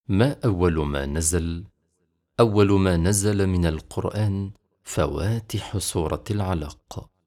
ما أول ما نزل؟ أول ما نزل من القرآن فواتح سورة العلق.